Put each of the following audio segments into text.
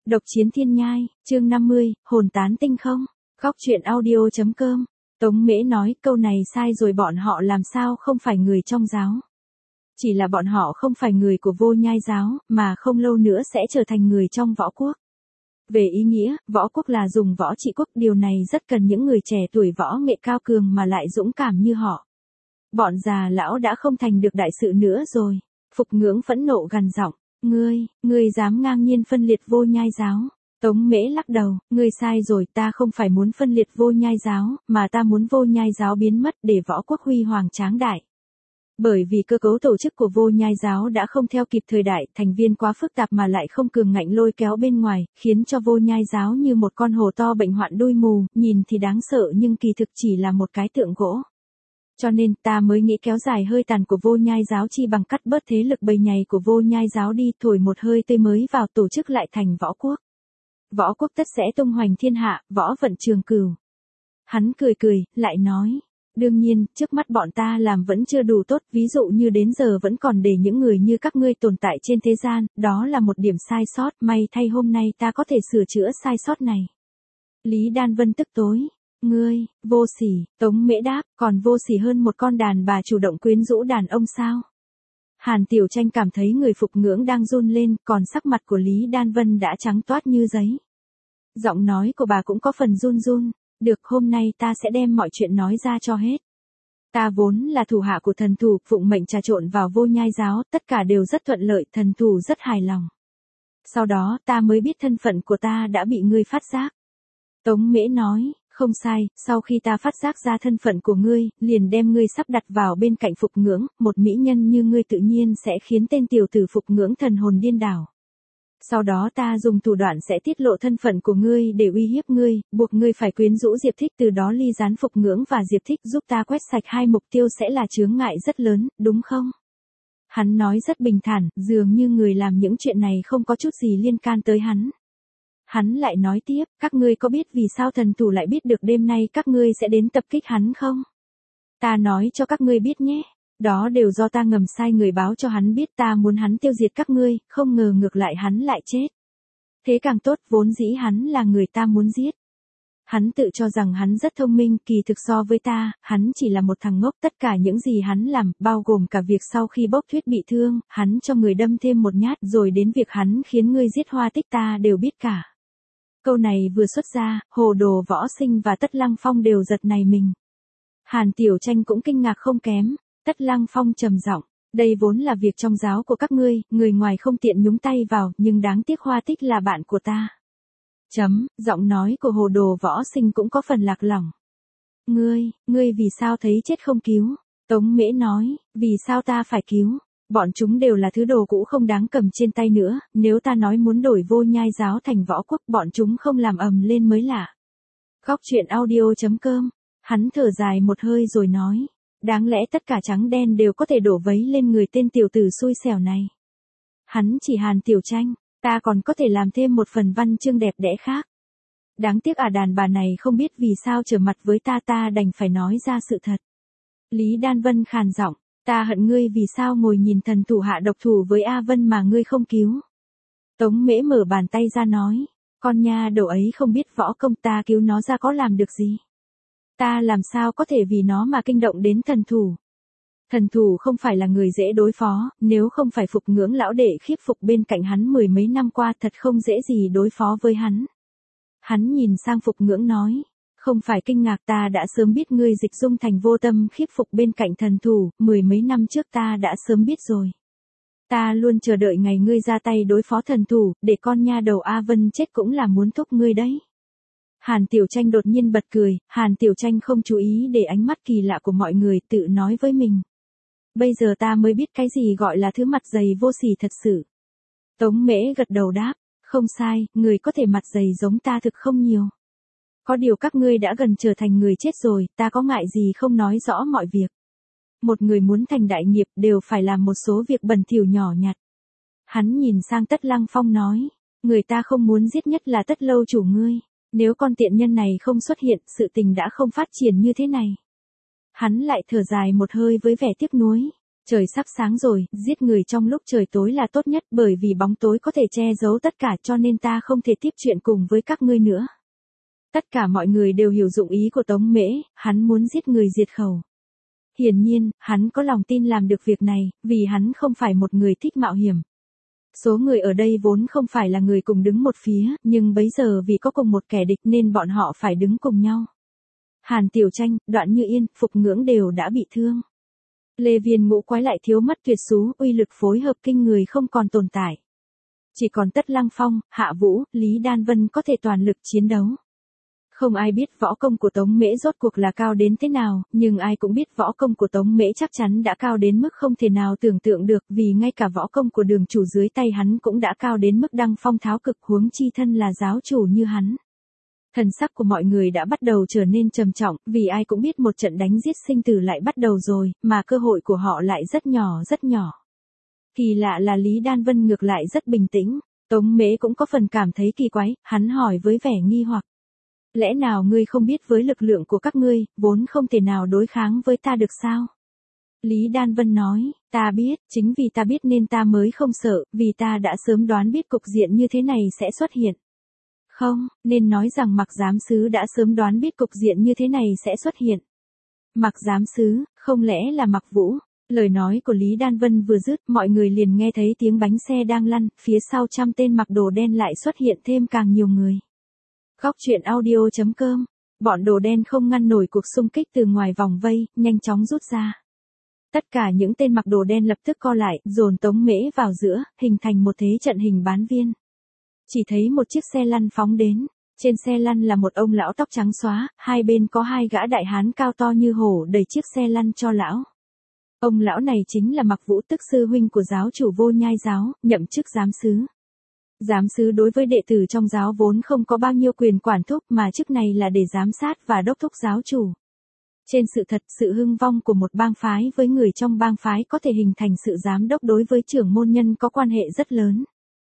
Độc chiến thiên nhai, chương 50, hồn tán tinh không? Góc truyện audio.com. Tống Mễ nói câu này sai rồi, bọn họ làm sao không phải người trong giáo. Chỉ là bọn họ không phải người của Vô Nhai giáo, mà không lâu nữa sẽ trở thành người trong võ quốc. Về ý nghĩa, võ quốc là dùng võ trị quốc, điều này rất cần những người trẻ tuổi võ nghệ cao cường mà lại dũng cảm như họ. Bọn già lão đã không thành được đại sự nữa rồi. Phục Ngưỡng phẫn nộ gằn giọng, ngươi dám ngang nhiên phân liệt Vô Nhai giáo. Tống Mễ lắc đầu, ngươi sai rồi, ta không phải muốn phân liệt Vô Nhai giáo, mà ta muốn Vô Nhai giáo biến mất để võ quốc huy hoàng tráng đại. Bởi vì cơ cấu tổ chức của Vô Nhai giáo đã không theo kịp thời đại, thành viên quá phức tạp mà lại không cường ngạnh lôi kéo bên ngoài, khiến cho Vô Nhai giáo như một con hổ to bệnh hoạn đuôi mù, nhìn thì đáng sợ nhưng kỳ thực chỉ là một cái tượng gỗ. Cho nên ta mới nghĩ kéo dài hơi tàn của Vô Nhai giáo chi bằng cắt bớt thế lực bầy nhầy của Vô Nhai giáo đi, thổi một hơi tươi mới vào tổ chức lại thành võ quốc. Võ quốc tất sẽ tung hoành thiên hạ, võ vận trường cửu. Hắn cười, lại nói. Đương nhiên, trước mắt bọn ta làm vẫn chưa đủ tốt, ví dụ như đến giờ vẫn còn để những người như các ngươi tồn tại trên thế gian, đó là một điểm sai sót, may thay hôm nay ta có thể sửa chữa sai sót này. Lý Đan Vân tức tối. Ngươi, vô sỉ, Tống Mễ đáp, còn vô sỉ hơn một con đàn bà chủ động quyến rũ đàn ông sao? Hàn Tiểu Tranh cảm thấy người Phục Ngưỡng đang run lên, còn sắc mặt của Lý Đan Vân đã trắng toát như giấy. Giọng nói của bà cũng có phần run. Được, hôm nay ta sẽ đem mọi chuyện nói ra cho hết. Ta vốn là thủ hạ của thần thủ, phụng mệnh trà trộn vào Vô Nhai giáo, tất cả đều rất thuận lợi, thần thủ rất hài lòng. Sau đó ta mới biết thân phận của ta đã bị ngươi phát giác. Tống Mễ nói, không sai, sau khi ta phát giác ra thân phận của ngươi, liền đem ngươi sắp đặt vào bên cạnh Phục Ngưỡng, một mỹ nhân như ngươi tự nhiên sẽ khiến tên tiểu tử Phục Ngưỡng thần hồn điên đảo. Sau đó ta dùng thủ đoạn sẽ tiết lộ thân phận của ngươi để uy hiếp ngươi, buộc ngươi phải quyến rũ Diệp Thích, từ đó ly gián Phục Ngưỡng và Diệp Thích, giúp ta quét sạch hai mục tiêu sẽ là chướng ngại rất lớn, đúng không? Hắn nói rất bình thản, dường như người làm những chuyện này không có chút gì liên can tới hắn. Hắn lại nói tiếp, các ngươi có biết vì sao thần thủ lại biết được đêm nay các ngươi sẽ đến tập kích hắn không? Ta nói cho các ngươi biết nhé. Đó đều do ta ngầm sai người báo cho hắn biết ta muốn hắn tiêu diệt các ngươi, không ngờ ngược lại hắn lại chết. Thế càng tốt, vốn dĩ hắn là người ta muốn giết. Hắn tự cho rằng hắn rất thông minh, kỳ thực so với ta, hắn chỉ là một thằng ngốc. Tất cả những gì hắn làm, bao gồm cả việc sau khi Bốc Thuyết bị thương, hắn cho người đâm thêm một nhát, rồi đến việc hắn khiến ngươi giết Hoa Tích, ta đều biết cả. Câu này vừa xuất ra, Hồ Đồ Võ Sinh và Tất Lăng Phong đều giật nảy mình. Hàn Tiểu Tranh cũng kinh ngạc không kém. Tất Lăng Phong trầm giọng, đây vốn là việc trong giáo của các ngươi, người ngoài không tiện nhúng tay vào, nhưng đáng tiếc Hoa Tích là bạn của ta. Giọng nói của Hồ Đồ Võ Sinh cũng có phần lạc lõng. Ngươi vì sao thấy chết không cứu? Tống Mễ nói, vì sao ta phải cứu? Bọn chúng đều là thứ đồ cũ không đáng cầm trên tay nữa, nếu ta nói muốn đổi Vô Nhai giáo thành võ quốc, bọn chúng không làm ầm lên mới lạ. Góc truyện audio.com. Hắn thở dài một hơi rồi nói. Đáng lẽ tất cả trắng đen đều có thể đổ vấy lên người tên tiểu tử xui xẻo này. Hắn chỉ Hàn Tiểu Tranh, ta còn có thể làm thêm một phần văn chương đẹp đẽ khác. Đáng tiếc đàn bà này không biết vì sao trở mặt với ta đành phải nói ra sự thật. Lý Đan Vân khàn giọng, ta hận ngươi vì sao ngồi nhìn thần thủ hạ độc thủ với A Vân mà ngươi không cứu. Tống Mễ mở bàn tay ra nói, con nha đầu ấy không biết võ công, ta cứu nó ra có làm được gì. Ta làm sao có thể vì nó mà kinh động đến thần thủ. Thần thủ không phải là người dễ đối phó, nếu không phải Phục Ngưỡng lão đệ khiếp phục bên cạnh hắn mười mấy năm qua, thật không dễ gì đối phó với hắn. Hắn nhìn sang Phục Ngưỡng nói, không phải kinh ngạc, ta đã sớm biết ngươi dịch dung thành vô tâm khiếp phục bên cạnh thần thủ, mười mấy năm trước ta đã sớm biết rồi. Ta luôn chờ đợi ngày ngươi ra tay đối phó thần thủ, để con nha đầu A Vân chết cũng là muốn thúc ngươi đấy. Hàn Tiểu Tranh đột nhiên bật cười, Hàn Tiểu Tranh không chú ý để ánh mắt kỳ lạ của mọi người, tự nói với mình. Bây giờ ta mới biết cái gì gọi là thứ mặt dày vô sỉ thật sự. Tống Mễ gật đầu đáp, không sai, người có thể mặt dày giống ta thực không nhiều. Có điều các ngươi đã gần trở thành người chết rồi, ta có ngại gì không nói rõ mọi việc. Một người muốn thành đại nghiệp đều phải làm một số việc bẩn thỉu nhỏ nhặt. Hắn nhìn sang Tất Lăng Phong nói, người ta không muốn giết nhất là Tất lâu chủ ngươi. Nếu con tiện nhân này không xuất hiện, sự tình đã không phát triển như thế này. Hắn lại thở dài một hơi với vẻ tiếc nuối. Trời sắp sáng rồi, giết người trong lúc trời tối là tốt nhất bởi vì bóng tối có thể che giấu tất cả cho nên ta không thể tiếp chuyện cùng với các ngươi nữa. Tất cả mọi người đều hiểu dụng ý của Tống Mễ, hắn muốn giết người diệt khẩu. Hiển nhiên, hắn có lòng tin làm được việc này, vì hắn không phải một người thích mạo hiểm. Số người ở đây vốn không phải là người cùng đứng một phía, nhưng bấy giờ vì có cùng một kẻ địch nên bọn họ phải đứng cùng nhau. Hàn Tiểu Tranh, Đoạn Như Yên, Phục Ngưỡng đều đã bị thương. Lê Viên Ngũ Quái lại thiếu mất tuyệt xú, uy lực phối hợp kinh người không còn tồn tại. Chỉ còn Tất Lăng Phong, Hạ Vũ, Lý Đan Vân có thể toàn lực chiến đấu. Không ai biết võ công của Tống Mễ rốt cuộc là cao đến thế nào, nhưng ai cũng biết võ công của Tống Mễ chắc chắn đã cao đến mức không thể nào tưởng tượng được vì ngay cả võ công của Đường chủ dưới tay hắn cũng đã cao đến mức đăng phong tháo cực, huống chi thân là giáo chủ như hắn. Thần sắc của mọi người đã bắt đầu trở nên trầm trọng, vì ai cũng biết một trận đánh giết sinh tử lại bắt đầu rồi, mà cơ hội của họ lại rất nhỏ rất nhỏ. Kỳ lạ là Lý Đan Vân ngược lại rất bình tĩnh, Tống Mễ cũng có phần cảm thấy kỳ quái, hắn hỏi với vẻ nghi hoặc. Lẽ nào ngươi không biết với lực lượng của các ngươi, vốn không thể nào đối kháng với ta được sao? Lý Đan Vân nói, ta biết, chính vì ta biết nên ta mới không sợ, vì ta đã sớm đoán biết cục diện như thế này sẽ xuất hiện. Không, nên nói rằng Mặc Giám Sứ đã sớm đoán biết cục diện như thế này sẽ xuất hiện. Mặc Giám Sứ, không lẽ là Mặc Vũ? Lời nói của Lý Đan Vân vừa dứt, mọi người liền nghe thấy tiếng bánh xe đang lăn, phía sau 100 tên mặc đồ đen lại xuất hiện thêm càng nhiều người. Góc truyện audio.com, bọn đồ đen không ngăn nổi cuộc xung kích từ ngoài vòng vây, nhanh chóng rút ra. Tất cả những tên mặc đồ đen lập tức co lại, dồn Tống Mễ vào giữa, hình thành một thế trận hình bán viên. Chỉ thấy một chiếc xe lăn phóng đến, trên xe lăn là một ông lão tóc trắng xóa, hai bên có hai gã đại hán cao to như hổ đẩy chiếc xe lăn cho lão. Ông lão này chính là Mặc Vũ, tức sư huynh của giáo chủ Vô Nhai giáo, nhậm chức giám sứ. Giám sứ đối với đệ tử trong giáo vốn không có bao nhiêu quyền quản thúc mà chức này là để giám sát và đốc thúc giáo chủ. Trên sự thật, sự hưng vong của một bang phái với người trong bang phái có thể hình thành sự giám đốc đối với trưởng môn nhân có quan hệ rất lớn.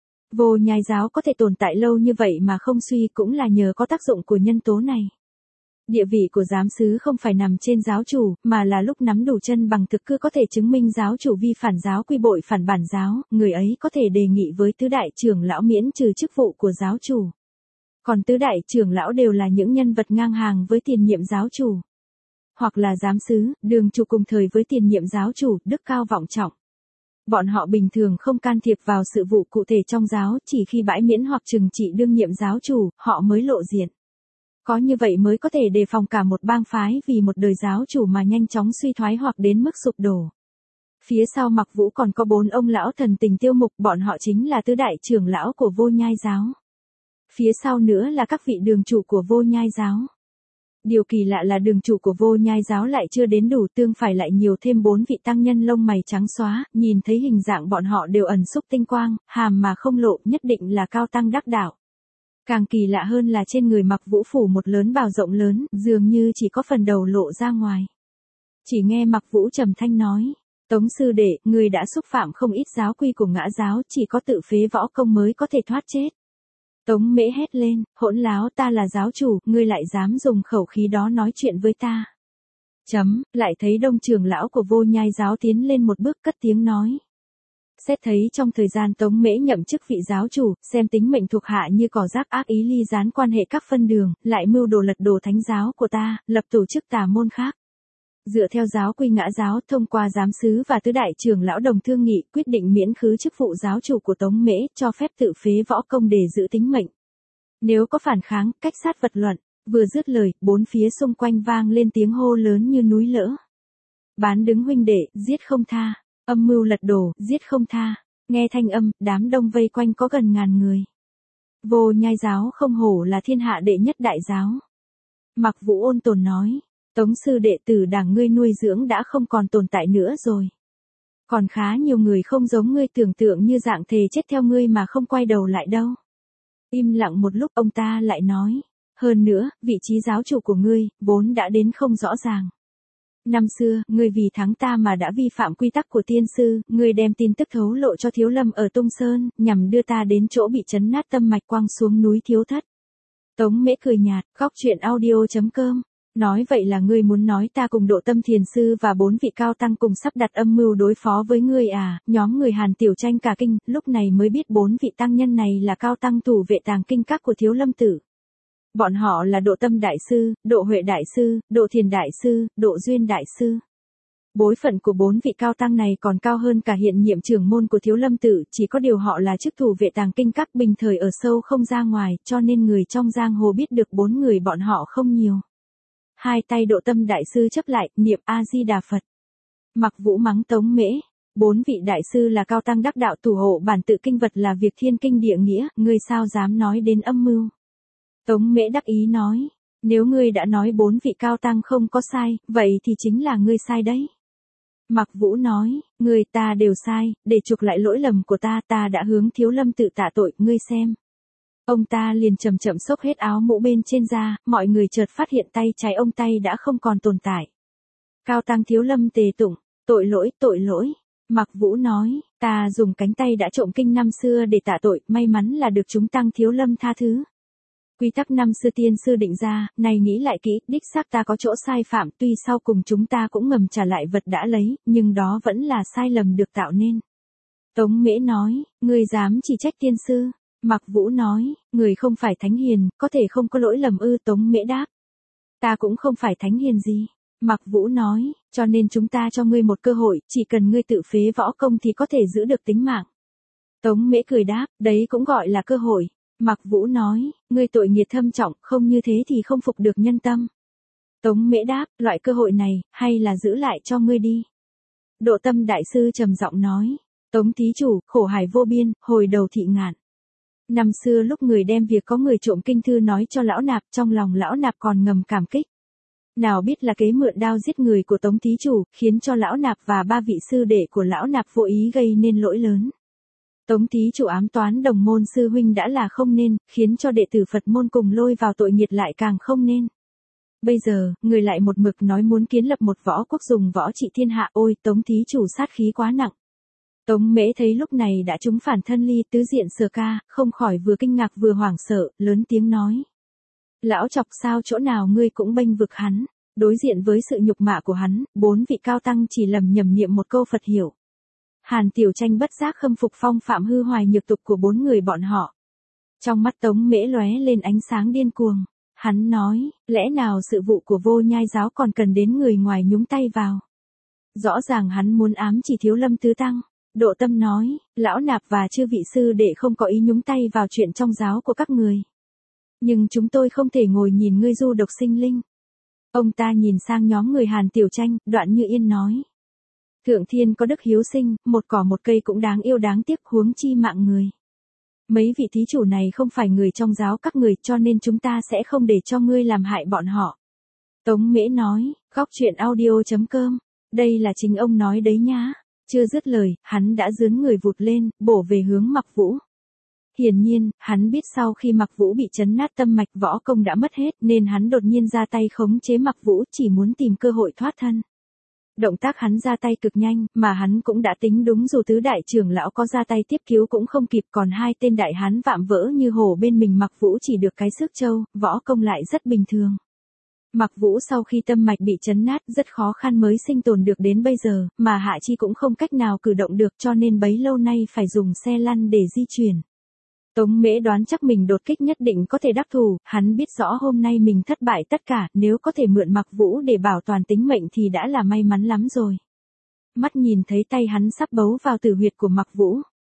Vô Nhai giáo có thể tồn tại lâu như vậy mà không suy cũng là nhờ có tác dụng của nhân tố này. Địa vị của giám sứ không phải nằm trên giáo chủ, mà là lúc nắm đủ chân bằng thực cư có thể chứng minh giáo chủ vi phản giáo quy bội phản bản giáo, người ấy có thể đề nghị với tứ đại trưởng lão miễn trừ chức vụ của giáo chủ. Còn tứ đại trưởng lão đều là những nhân vật ngang hàng với tiền nhiệm giáo chủ. Hoặc là giám sứ, đường chủ cùng thời với tiền nhiệm giáo chủ, đức cao vọng trọng. Bọn họ bình thường không can thiệp vào sự vụ cụ thể trong giáo, chỉ khi bãi miễn hoặc trừng trị đương nhiệm giáo chủ, họ mới lộ diện. Có như vậy mới có thể đề phòng cả một bang phái vì một đời giáo chủ mà nhanh chóng suy thoái hoặc đến mức sụp đổ. Phía sau Mặc Vũ còn có 4 ông lão thần tình tiêu mục, bọn họ chính là tứ đại trưởng lão của Vô Nhai giáo. Phía sau nữa là các vị đường chủ của Vô Nhai giáo. Điều kỳ lạ là đường chủ của Vô Nhai giáo lại chưa đến đủ, tương phải lại nhiều thêm 4 vị tăng nhân lông mày trắng xóa, nhìn thấy hình dạng bọn họ đều ẩn xúc tinh quang, hàm mà không lộ, nhất định là cao tăng đắc đạo. Càng kỳ lạ hơn là trên người Mặc Vũ phủ một lớn bào rộng lớn, dường như chỉ có phần đầu lộ ra ngoài. Chỉ nghe Mặc Vũ trầm thanh nói, Tống sư đệ, người đã xúc phạm không ít giáo quy của Ngã giáo, chỉ có tự phế võ công mới có thể thoát chết. Tống Mễ hét lên, hỗn láo, ta là giáo chủ, ngươi lại dám dùng khẩu khí đó nói chuyện với ta. Lại thấy Đông trưởng lão của Vô Nhai giáo tiến lên một bước cất tiếng nói. Xét thấy trong thời gian Tống Mễ nhậm chức vị giáo chủ, xem tính mệnh thuộc hạ như cỏ rác, ác ý ly gián quan hệ các phân đường, lại mưu đồ lật đổ thánh giáo của ta, lập tổ chức tà môn khác. Dựa theo giáo quy Ngã giáo, thông qua giám sứ và tứ đại trưởng lão đồng thương nghị, quyết định miễn khứ chức vụ giáo chủ của Tống Mễ, cho phép tự phế võ công để giữ tính mệnh. Nếu có phản kháng, cách sát vật luận. Vừa dứt lời, 4 phía xung quanh vang lên tiếng hô lớn như núi lỡ. Bán đứng huynh đệ, giết không tha. Âm mưu lật đổ, giết không tha. Nghe thanh âm, đám đông vây quanh có gần ngàn người. Vô Nhai giáo không hổ là thiên hạ đệ nhất đại giáo. Mặc Vũ ôn tồn nói, Tống sư đệ tử đảng ngươi nuôi dưỡng đã không còn tồn tại nữa rồi. Còn khá nhiều người không giống ngươi tưởng tượng như dạng thề chết theo ngươi mà không quay đầu lại đâu. Im lặng một lúc ông ta lại nói, hơn nữa, vị trí giáo chủ của ngươi, vốn đã đến không rõ ràng. Năm xưa, ngươi vì thắng ta mà đã vi phạm quy tắc của tiên sư, ngươi đem tin tức thấu lộ cho Thiếu Lâm ở Tung Sơn, nhằm đưa ta đến chỗ bị chấn nát tâm mạch quăng xuống núi Thiếu Thất. Tống Mễ cười nhạt, góc truyện audio.com Nói vậy là ngươi muốn nói ta cùng Độ Tâm Thiền Sư và 4 vị cao tăng cùng sắp đặt âm mưu đối phó với ngươi à? Nhóm người Hàn Tiểu Tranh cả kinh, lúc này mới biết 4 vị tăng nhân này là cao tăng thủ vệ tàng kinh các của Thiếu Lâm Tự. Bọn họ là Độ Tâm Đại Sư, Độ Huệ Đại Sư, Độ Thiền Đại Sư, Độ Duyên Đại Sư. Bối phận của 4 vị cao tăng này còn cao hơn cả hiện nhiệm trưởng môn của Thiếu Lâm Tự, chỉ có điều họ là chức thủ vệ tàng kinh các bình thời ở sâu không ra ngoài, cho nên người trong giang hồ biết được 4 người bọn họ không nhiều. Hai tay Độ Tâm Đại Sư chấp lại, niệm A-di-đà Phật. Mặc Vũ mắng Tống Mễ. 4 vị đại sư là cao tăng đắc đạo thủ hộ bản tự kinh vật là việc thiên kinh địa nghĩa, ngươi sao dám nói đến âm mưu. Tống Mễ đắc ý nói, nếu ngươi đã nói 4 vị cao tăng không có sai, vậy thì chính là ngươi sai đấy. Mặc Vũ nói, người ta đều sai, để chuộc lại lỗi lầm của ta đã hướng Thiếu Lâm Tự tạ tội, ngươi xem. Ông ta liền chậm chậm xốc hết áo mũ bên trên ra, mọi người chợt phát hiện tay trái ông tay đã không còn tồn tại. Cao tăng Thiếu Lâm tề tụng, tội lỗi. Mặc Vũ nói, ta dùng cánh tay đã trộm kinh năm xưa để tạ tội, may mắn là được chúng tăng Thiếu Lâm tha thứ. Quy tắc năm xưa tiên sư định ra, này nghĩ lại kỹ, đích xác ta có chỗ sai phạm, tuy sau cùng chúng ta cũng ngầm trả lại vật đã lấy, nhưng đó vẫn là sai lầm được tạo nên. Tống Mễ nói, ngươi dám chỉ trách tiên sư. Mặc Vũ nói, người không phải thánh hiền, có thể không có lỗi lầm ư? Tống Mễ đáp, ta cũng không phải thánh hiền gì. Mặc Vũ nói, cho nên chúng ta cho ngươi một cơ hội, chỉ cần ngươi tự phế võ công thì có thể giữ được tính mạng. Tống Mễ cười đáp, đấy cũng gọi là cơ hội. Mặc Vũ nói, ngươi tội nghiệp thâm trọng, không như thế thì không phục được nhân tâm. Tống Mễ đáp, loại cơ hội này, hay là giữ lại cho ngươi đi. Độ Tâm Đại Sư trầm giọng nói, Tống thí chủ, khổ hải vô biên, hồi đầu thị ngạn. Năm xưa lúc người đem việc có người trộm kinh thư nói cho lão nạp, trong lòng lão nạp còn ngầm cảm kích. Nào biết là kế mượn đao giết người của Tống thí chủ, khiến cho lão nạp và 3 vị sư đệ của lão nạp vô ý gây nên lỗi lớn. Tống thí chủ ám toán đồng môn sư huynh đã là không nên, khiến cho đệ tử Phật môn cùng lôi vào tội nghiệt lại càng không nên. Bây giờ, người lại một mực nói muốn kiến lập một võ quốc dùng võ trị thiên hạ, ôi, Tống thí chủ sát khí quá nặng. Tống Mễ thấy lúc này đã trúng phản thân ly tứ diện Sở Ca, không khỏi vừa kinh ngạc vừa hoảng sợ, lớn tiếng nói. Lão Chọc, sao chỗ nào ngươi cũng bênh vực hắn. Đối diện với sự nhục mạ của hắn, 4 vị cao tăng chỉ lầm nhầm niệm một câu Phật hiểu. Hàn Tiểu Tranh bất giác khâm phục phong phạm hư hoài nhược tục của 4 người bọn họ. Trong mắt Tống Mễ lóe lên ánh sáng điên cuồng. Hắn nói, lẽ nào sự vụ của Vô Nhai giáo còn cần đến người ngoài nhúng tay vào. Rõ ràng hắn muốn ám chỉ Thiếu Lâm tứ tăng. Độ Tâm nói, lão nạp và chư vị sư đệ không có ý nhúng tay vào chuyện trong giáo của các người. Nhưng chúng tôi không thể ngồi nhìn ngươi du độc sinh linh. Ông ta nhìn sang nhóm người Hàn Tiểu Tranh, Đoạn Như Yên nói. Thượng thiên có đức hiếu sinh, một cỏ một cây cũng đáng yêu đáng tiếc, huống chi mạng người. Mấy vị thí chủ này không phải người trong giáo các người, cho nên chúng ta sẽ không để cho ngươi làm hại bọn họ. Tống Mễ nói, góc truyện audio.com, đây là chính ông nói đấy nhá. Chưa dứt lời, hắn đã giương người vụt lên, bổ về hướng Mặc Vũ. Hiển nhiên, hắn biết sau khi Mặc Vũ bị chấn nát tâm mạch võ công đã mất hết, nên hắn đột nhiên ra tay khống chế Mặc Vũ, chỉ muốn tìm cơ hội thoát thân. Động tác hắn ra tay cực nhanh, mà hắn cũng đã tính đúng, dù tứ đại trưởng lão có ra tay tiếp cứu cũng không kịp, còn 2 tên đại hán vạm vỡ như hổ bên mình Mặc Vũ chỉ được cái sức trâu, võ công lại rất bình thường. Mặc Vũ sau khi tâm mạch bị chấn nát rất khó khăn mới sinh tồn được đến bây giờ, mà Hạ Chi cũng không cách nào cử động được, cho nên bấy lâu nay phải dùng xe lăn để di chuyển. Tống Mễ đoán chắc mình đột kích nhất định có thể đắc thủ, hắn biết rõ hôm nay mình thất bại tất cả, nếu có thể mượn Mặc Vũ để bảo toàn tính mệnh thì đã là may mắn lắm rồi. Mắt nhìn thấy tay hắn sắp bấu vào tử huyệt của Mặc Vũ.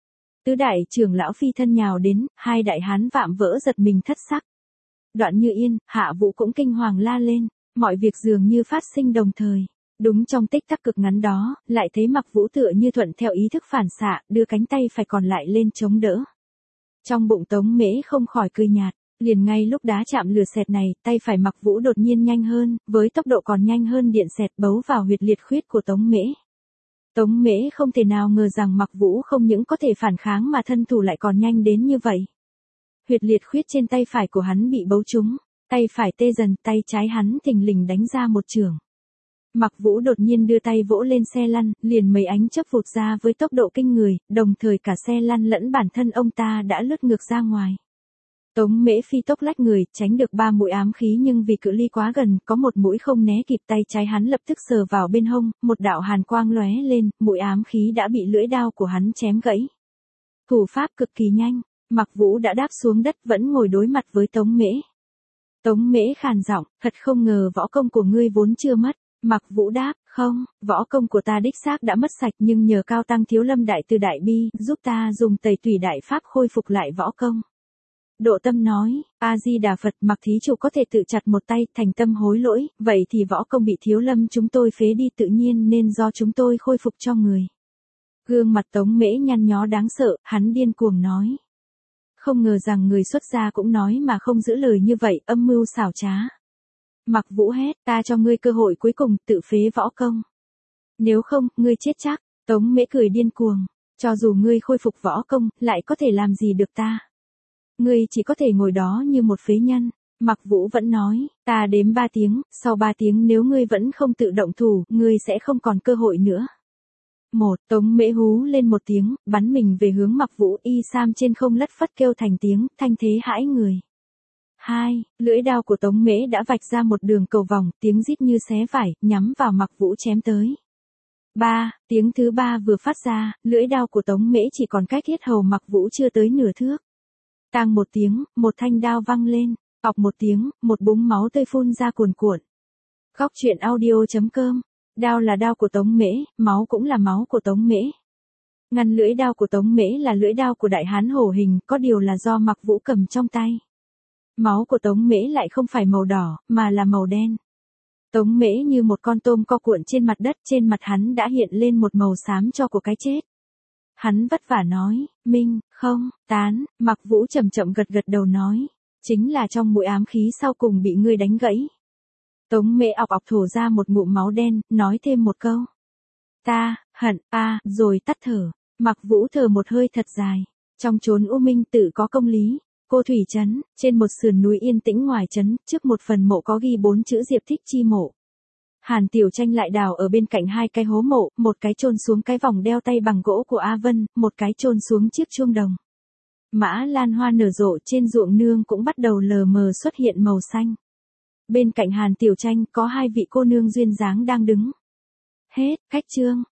Tứ đại trưởng lão phi thân nhào đến, 2 đại hán vạm vỡ giật mình thất sắc. Đoạn Như Yên, Hạ Vũ cũng kinh hoàng la lên, mọi việc dường như phát sinh đồng thời. Đúng trong tích tắc cực ngắn đó, lại thấy Mặc Vũ tựa như thuận theo ý thức phản xạ, đưa cánh tay phải còn lại lên chống đỡ. Trong bụng Tống Mễ không khỏi cười nhạt, liền ngay lúc đá chạm lửa xẹt này, tay phải Mặc Vũ đột nhiên nhanh hơn, với tốc độ còn nhanh hơn điện xẹt bấu vào huyệt liệt khuyết của Tống Mễ. Tống Mễ không thể nào ngờ rằng Mặc Vũ không những có thể phản kháng mà thân thủ lại còn nhanh đến như vậy. Huyệt liệt khuyết trên tay phải của hắn bị bấu trúng, tay phải tê dần, tay trái hắn thình lình đánh ra một chưởng. Mặc Vũ đột nhiên đưa tay vỗ lên xe lăn, liền mấy ánh chớp vụt ra với tốc độ kinh người, đồng thời cả xe lăn lẫn bản thân ông ta đã lướt ngược ra ngoài. Tống Mễ phi tốc lách người, tránh được 3 mũi ám khí nhưng vì cự ly quá gần, có một mũi không né kịp, tay trái hắn lập tức sờ vào bên hông, một đạo hàn quang lóe lên, mũi ám khí đã bị lưỡi đao của hắn chém gãy. Thủ pháp cực kỳ nhanh, Mặc Vũ đã đáp xuống đất vẫn ngồi đối mặt với Tống Mễ. Tống Mễ khàn giọng, thật không ngờ võ công của ngươi vốn chưa mất. Mặc Vũ đáp, không, võ công của ta đích xác đã mất sạch nhưng nhờ Cao Tăng Thiếu Lâm Đại Từ Đại Bi, giúp ta dùng Tẩy Tùy Đại Pháp khôi phục lại võ công. Độ Tâm nói, A-di-đà Phật, Mặc thí chủ có thể tự chặt một tay, thành tâm hối lỗi, vậy thì võ công bị Thiếu Lâm chúng tôi phế đi tự nhiên nên do chúng tôi khôi phục cho người. Gương mặt Tống Mễ nhăn nhó đáng sợ, hắn điên cuồng nói. Không ngờ rằng người xuất gia cũng nói mà không giữ lời như vậy, âm mưu xảo trá. Mặc Vũ hét, ta cho ngươi cơ hội cuối cùng, tự phế võ công. Nếu không, ngươi chết chắc. Tống Mễ cười điên cuồng, cho dù ngươi khôi phục võ công, lại có thể làm gì được ta. Ngươi chỉ có thể ngồi đó như một phế nhân. Mặc Vũ vẫn nói, ta đếm 3 tiếng, sau 3 tiếng nếu ngươi vẫn không tự động thủ, ngươi sẽ không còn cơ hội nữa. 1. Tống Mễ hú lên một tiếng, bắn mình về hướng Mặc Vũ, y sam trên không lất phất kêu thành tiếng, thanh thế hãi người. 2. Lưỡi đao của Tống Mễ đã vạch ra một đường cầu vòng, tiếng rít như xé vải, nhắm vào Mặc Vũ chém tới. 3. Tiếng thứ 3 vừa phát ra, lưỡi đao của Tống Mễ chỉ còn cách yết hầu Mặc Vũ chưa tới nửa thước. Tang một tiếng, một thanh đao văng lên, cọc một tiếng, một búng máu tươi phun ra cuồn cuộn. Góc truyện audio.com. Đao là đao của Tống Mễ, máu cũng là máu của Tống Mễ. Ngăn lưỡi đao của Tống Mễ là lưỡi đao của Đại Hán Hổ Hình, có điều là do Mặc Vũ cầm trong tay. Máu của Tống Mễ lại không phải màu đỏ, mà là màu đen. Tống Mễ như một con tôm co cuộn trên mặt đất, trên mặt hắn đã hiện lên một màu xám cho của cái chết. Hắn vất vả nói, Minh, không, tán, Mặc Vũ chậm chậm gật gật đầu nói, chính là trong mũi ám khí sau cùng bị ngươi đánh gãy. Tống Mễ ọc ọc thổ ra một ngụm máu đen, nói thêm một câu. Ta, hận, rồi tắt thở. Mặc Vũ thở một hơi thật dài. Trong chốn U Minh Tự có công lý. Cô Thủy Trấn, trên một sườn núi yên tĩnh ngoài trấn, trước một phần mộ có ghi 4 chữ Diệp Thích Chi mộ. Hàn Tiểu Tranh lại đào ở bên cạnh 2 cái hố mộ, một cái chôn xuống cái vòng đeo tay bằng gỗ của A Vân, một cái chôn xuống chiếc chuông đồng. Mã lan hoa nở rộ trên ruộng nương cũng bắt đầu lờ mờ xuất hiện màu xanh. Bên cạnh Hàn Tiểu Tranh có 2 vị cô nương duyên dáng đang đứng. Hết, cách chương.